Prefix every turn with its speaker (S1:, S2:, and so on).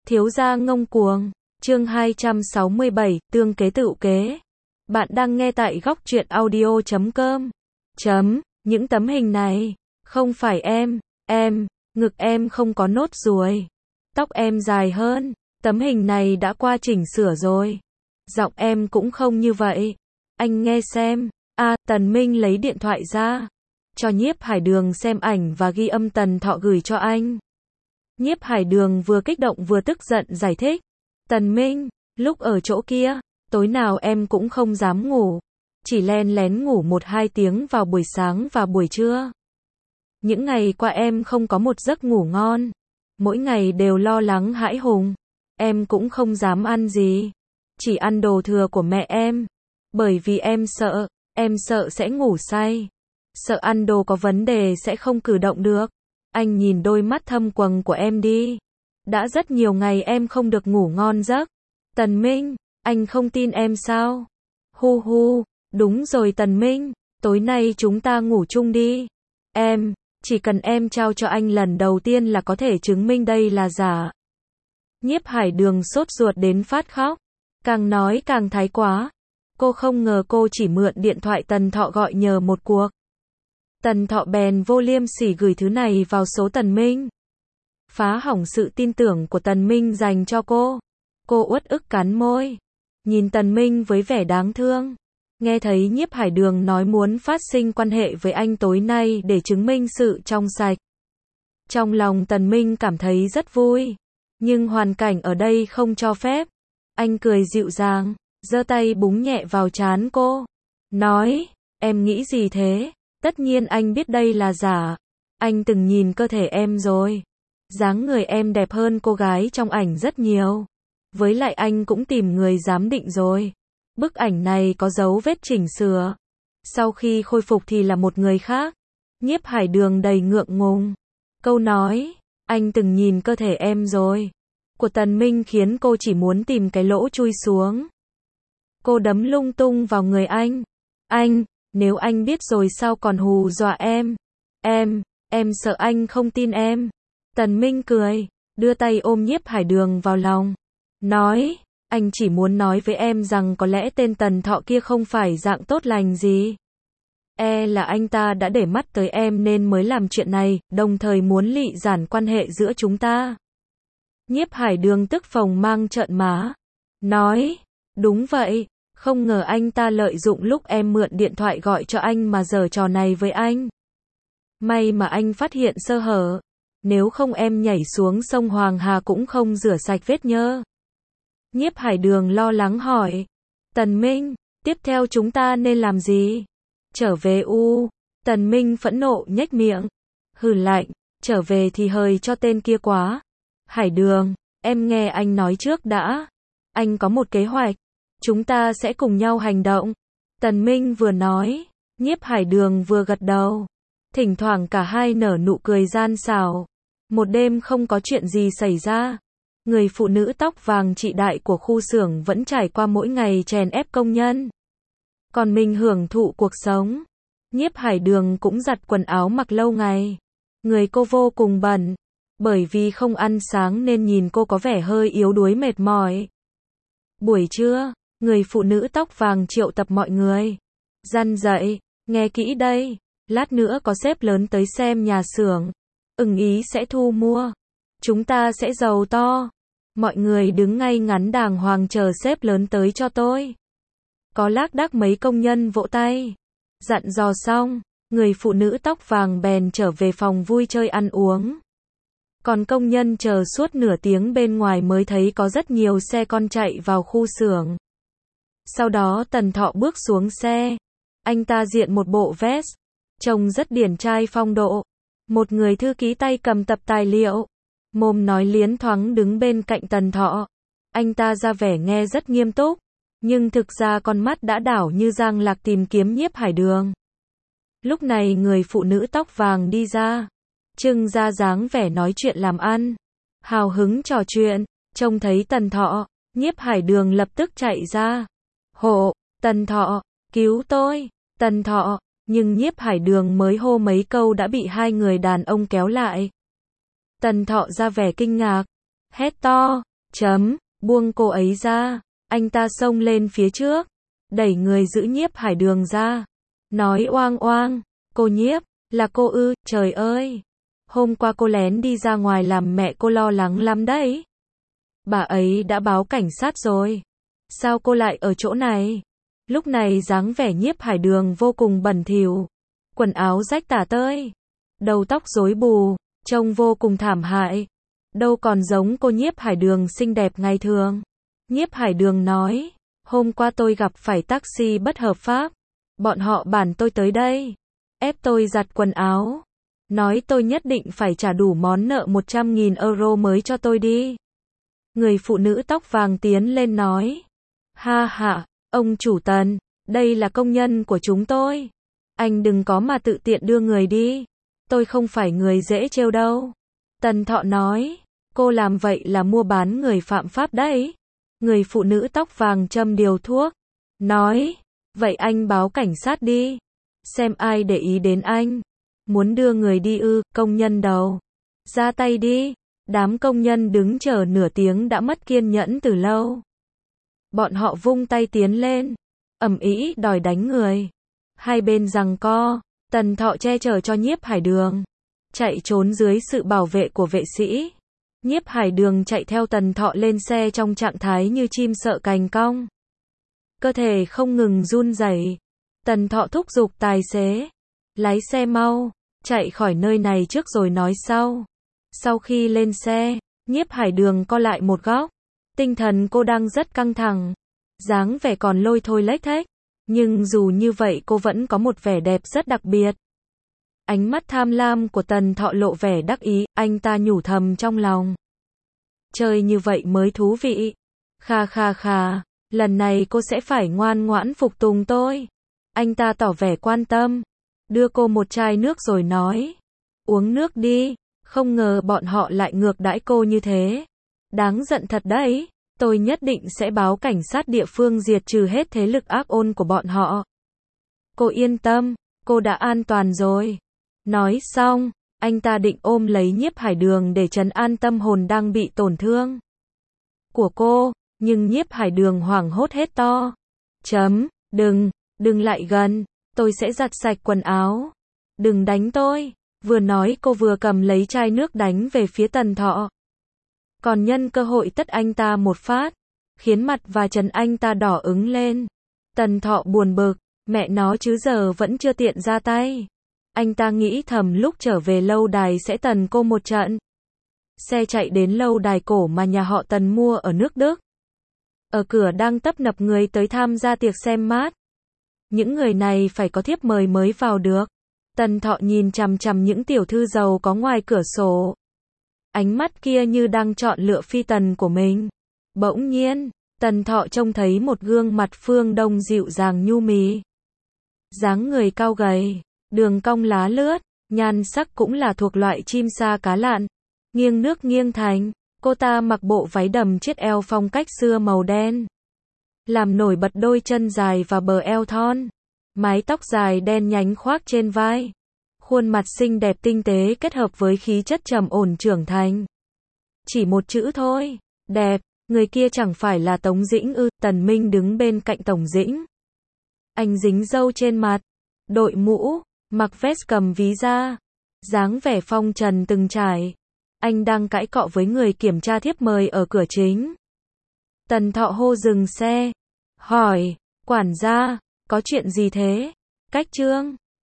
S1: Thiếu gia ngông cuồng, chương 267, tương kế tựu kế. Bạn đang nghe tại góc truyện audio.com. Những tấm hình này, không phải em, ngực em không có nốt ruồi, tóc em dài hơn, tấm hình này đã qua chỉnh sửa rồi. Giọng em cũng không như vậy. Anh nghe xem. Tần Minh lấy điện thoại ra, cho Nhiếp Hải Đường xem ảnh và ghi âm Tần Thọ gửi cho anh. Nhiếp Hải Đường vừa kích động vừa tức giận giải thích. Tần Minh, lúc ở chỗ kia, tối nào em cũng không dám ngủ. Chỉ len lén ngủ 1-2 tiếng vào buổi sáng và buổi trưa. Những ngày qua em không có một giấc ngủ ngon. Mỗi ngày đều lo lắng hãi hùng. Em cũng không dám ăn gì. Chỉ ăn đồ thừa của mẹ em. Bởi vì em sợ sẽ ngủ say. Sợ ăn đồ có vấn đề sẽ không cử động được. Anh nhìn đôi mắt thâm quầng của em đi. Đã rất nhiều ngày em không được ngủ ngon giấc. Tần Minh, anh không tin em sao? Hu, đúng rồi Tần Minh, tối nay chúng ta ngủ chung đi. Chỉ cần em trao cho anh lần đầu tiên là có thể chứng minh đây là giả. Nhiếp Hải Đường sốt ruột đến phát khóc. Càng nói càng thái quá. Cô không ngờ cô chỉ mượn điện thoại Tần Thọ gọi nhờ một cuộc. Tần Thọ bèn vô liêm sỉ gửi thứ này vào số Tần Minh. Phá hỏng sự tin tưởng của Tần Minh dành cho cô. Cô uất ức cắn môi. Nhìn Tần Minh với vẻ đáng thương. Nghe thấy Nhiếp Hải Đường nói muốn phát sinh quan hệ với anh tối nay để chứng minh sự trong sạch. Trong lòng Tần Minh cảm thấy rất vui. Nhưng hoàn cảnh ở đây không cho phép. Anh cười dịu dàng, giơ tay búng nhẹ vào trán cô. Nói, em nghĩ gì thế? Tất nhiên anh biết đây là giả. Anh từng nhìn cơ thể em rồi. Dáng người em đẹp hơn cô gái trong ảnh rất nhiều. Với lại anh cũng tìm người giám định rồi. Bức ảnh này có dấu vết chỉnh sửa. Sau khi khôi phục thì là một người khác. Nhiếp Hải Đường đầy ngượng ngùng. Câu nói, anh từng nhìn cơ thể em rồi. Của Tần Minh khiến cô chỉ muốn tìm cái lỗ chui xuống. Cô đấm lung tung vào người anh. Nếu anh biết rồi sao còn hù dọa em? Em sợ anh không tin em. Tần Minh cười, đưa tay ôm Nhiếp Hải Đường vào lòng. Nói, anh chỉ muốn nói với em rằng có lẽ tên Tần Thọ kia không phải dạng tốt lành gì. Là anh ta đã để mắt tới em nên mới làm chuyện này, đồng thời muốn lị giản quan hệ giữa chúng ta. Nhiếp Hải Đường tức phồng mang trợn má. Nói, đúng vậy, không ngờ anh ta lợi dụng lúc em mượn điện thoại gọi cho anh mà giở trò này với anh. May mà anh phát hiện sơ hở. Nếu không em nhảy xuống sông Hoàng Hà cũng không rửa sạch vết nhơ. Nhiếp Hải Đường lo lắng hỏi. Tần Minh, tiếp theo chúng ta nên làm gì? Trở về Tần Minh phẫn nộ nhếch miệng. Hừ lạnh, trở về thì hời cho tên kia quá. Hải Đường, em nghe anh nói trước đã. Anh có một kế hoạch. Chúng ta sẽ cùng nhau hành động. Tần Minh vừa nói, Nhiếp Hải Đường vừa gật đầu. Thỉnh thoảng cả hai nở nụ cười gian xảo. Một đêm không có chuyện gì xảy ra. Người phụ nữ tóc vàng chị đại của khu xưởng vẫn trải qua mỗi ngày chèn ép công nhân. Còn mình hưởng thụ cuộc sống. Nhiếp Hải Đường cũng giặt quần áo mặc lâu ngày. Người cô vô cùng bẩn. Bởi vì không ăn sáng nên nhìn cô có vẻ hơi yếu đuối mệt mỏi. Buổi trưa, người phụ nữ tóc vàng triệu tập mọi người. Răn dậy, nghe kỹ đây. Lát nữa có sếp lớn tới xem nhà xưởng. Ưng ý sẽ thu mua. Chúng ta sẽ giàu to. Mọi người đứng ngay ngắn đàng hoàng chờ sếp lớn tới cho tôi. Có lác đác mấy công nhân vỗ tay. Dặn dò xong, người phụ nữ tóc vàng bèn trở về phòng vui chơi ăn uống. Còn công nhân chờ suốt nửa tiếng bên ngoài mới thấy có rất nhiều xe con chạy vào khu xưởng. Sau đó Tần Thọ bước xuống xe. Anh ta diện một bộ vest. Trông rất điển trai phong độ. Một người thư ký tay cầm tập tài liệu. Mồm nói liến thoáng đứng bên cạnh Tần Thọ. Anh ta ra vẻ nghe rất nghiêm túc. Nhưng thực ra con mắt đã đảo như giang lạc tìm kiếm Nhiếp Hải Đường. Lúc này người phụ nữ tóc vàng đi ra. Trưng ra dáng vẻ nói chuyện làm ăn. Hào hứng trò chuyện. Trông thấy Tần Thọ. Nhiếp Hải Đường lập tức chạy ra. Hộ, Tần Thọ, cứu tôi, Tần Thọ. Nhưng Nhiếp Hải Đường mới hô mấy câu đã bị hai người đàn ông kéo lại. Tần Thọ ra vẻ kinh ngạc. Hét to. Buông cô ấy ra. Anh ta xông lên phía trước, đẩy người giữ Nhiếp Hải Đường ra. Nói oang oang, cô Nhiếp, là cô ư, trời ơi. Hôm qua cô lén đi ra ngoài làm mẹ cô lo lắng lắm đấy. Bà ấy đã báo cảnh sát rồi. Sao cô lại ở chỗ này? Lúc này dáng vẻ Nhiếp Hải Đường vô cùng bẩn thỉu. Quần áo rách tả tơi. Đầu tóc rối bù, trông vô cùng thảm hại. Đâu còn giống cô Nhiếp Hải Đường xinh đẹp ngày thường. Nhiếp Hải Đường nói, hôm qua tôi gặp phải taxi bất hợp pháp. Bọn họ bản tôi tới đây, ép tôi giặt quần áo. Nói tôi nhất định phải trả đủ món nợ 100.000 euro mới cho tôi đi. Người phụ nữ tóc vàng tiến lên nói, ha ha, ông chủ Tần, đây là công nhân của chúng tôi. Anh đừng có mà tự tiện đưa người đi. Tôi không phải người dễ trêu đâu. Tần Thọ nói, cô làm vậy là mua bán người phạm pháp đấy. Người phụ nữ tóc vàng châm điều thuốc, nói, vậy anh báo cảnh sát đi. Xem ai để ý đến anh. Muốn đưa người đi ư, công nhân đầu. Ra tay đi. Đám công nhân đứng chờ nửa tiếng đã mất kiên nhẫn từ lâu. Bọn họ vung tay tiến lên, ầm ĩ đòi đánh người. Hai bên giằng co, Tần Thọ che chở cho Nhiếp Hải Đường, chạy trốn dưới sự bảo vệ của vệ sĩ. Nhiếp Hải Đường chạy theo Tần Thọ lên xe trong trạng thái như chim sợ cành cong. Cơ thể không ngừng run rẩy. Tần Thọ thúc giục tài xế, lái xe mau, chạy khỏi nơi này trước rồi nói sau. Sau khi lên xe, Nhiếp Hải Đường co lại một góc. Tinh thần cô đang rất căng thẳng, dáng vẻ còn lôi thôi lếch thếch, nhưng dù như vậy cô vẫn có một vẻ đẹp rất đặc biệt. Ánh mắt tham lam của Tần Thọ lộ vẻ đắc ý, anh ta nhủ thầm trong lòng. Chơi như vậy mới thú vị. Kha kha kha, lần này cô sẽ phải ngoan ngoãn phục tùng tôi. Anh ta tỏ vẻ quan tâm, đưa cô một chai nước rồi nói, uống nước đi. Không ngờ bọn họ lại ngược đãi cô như thế. Đáng giận thật đấy, tôi nhất định sẽ báo cảnh sát địa phương diệt trừ hết thế lực ác ôn của bọn họ. Cô yên tâm, cô đã an toàn rồi. Nói xong, anh ta định ôm lấy Nhiếp Hải Đường để trấn an tâm hồn đang bị tổn thương của cô, nhưng Nhiếp Hải Đường hoảng hốt hét to. Đừng lại gần, tôi sẽ giặt sạch quần áo. Đừng đánh tôi. Vừa nói cô vừa cầm lấy chai nước đánh về phía Tần Thọ. Còn nhân cơ hội tát anh ta một phát, khiến mặt và trán anh ta đỏ ửng lên. Tần Thọ buồn bực, mẹ nó chứ giờ vẫn chưa tiện ra tay. Anh ta nghĩ thầm lúc trở về lâu đài sẽ tần cô một trận. Xe chạy đến lâu đài cổ mà nhà họ Tần mua ở nước Đức. Ở cửa đang tấp nập người tới tham gia tiệc xem mát. Những người này phải có thiếp mời mới vào được. Tần Thọ nhìn chằm chằm những tiểu thư giàu có ngoài cửa sổ. Ánh mắt kia như đang chọn lựa phi tần của mình. Bỗng nhiên, Tần Thọ trông thấy một gương mặt phương Đông dịu dàng nhu mì. Dáng người cao gầy, đường cong lá lướt, nhan sắc cũng là thuộc loại chim sa cá lặn. Nghiêng nước nghiêng thành, cô ta mặc bộ váy đầm chiết eo phong cách xưa màu đen, làm nổi bật đôi chân dài và bờ eo thon. Mái tóc dài đen nhánh khoác trên vai. Khuôn mặt xinh đẹp tinh tế kết hợp với khí chất trầm ổn trưởng thành. Chỉ một chữ thôi, đẹp. Người kia chẳng phải là Tống Dĩnh ư? Tần Minh đứng bên cạnh Tổng Dĩnh. Anh dính râu trên mặt, đội mũ, mặc vest cầm ví da, dáng vẻ phong trần từng trải. Anh đang cãi cọ với người kiểm tra thiếp mời ở cửa chính. Tần Thọ hô dừng xe, hỏi, quản gia, có chuyện gì thế? Cách trương.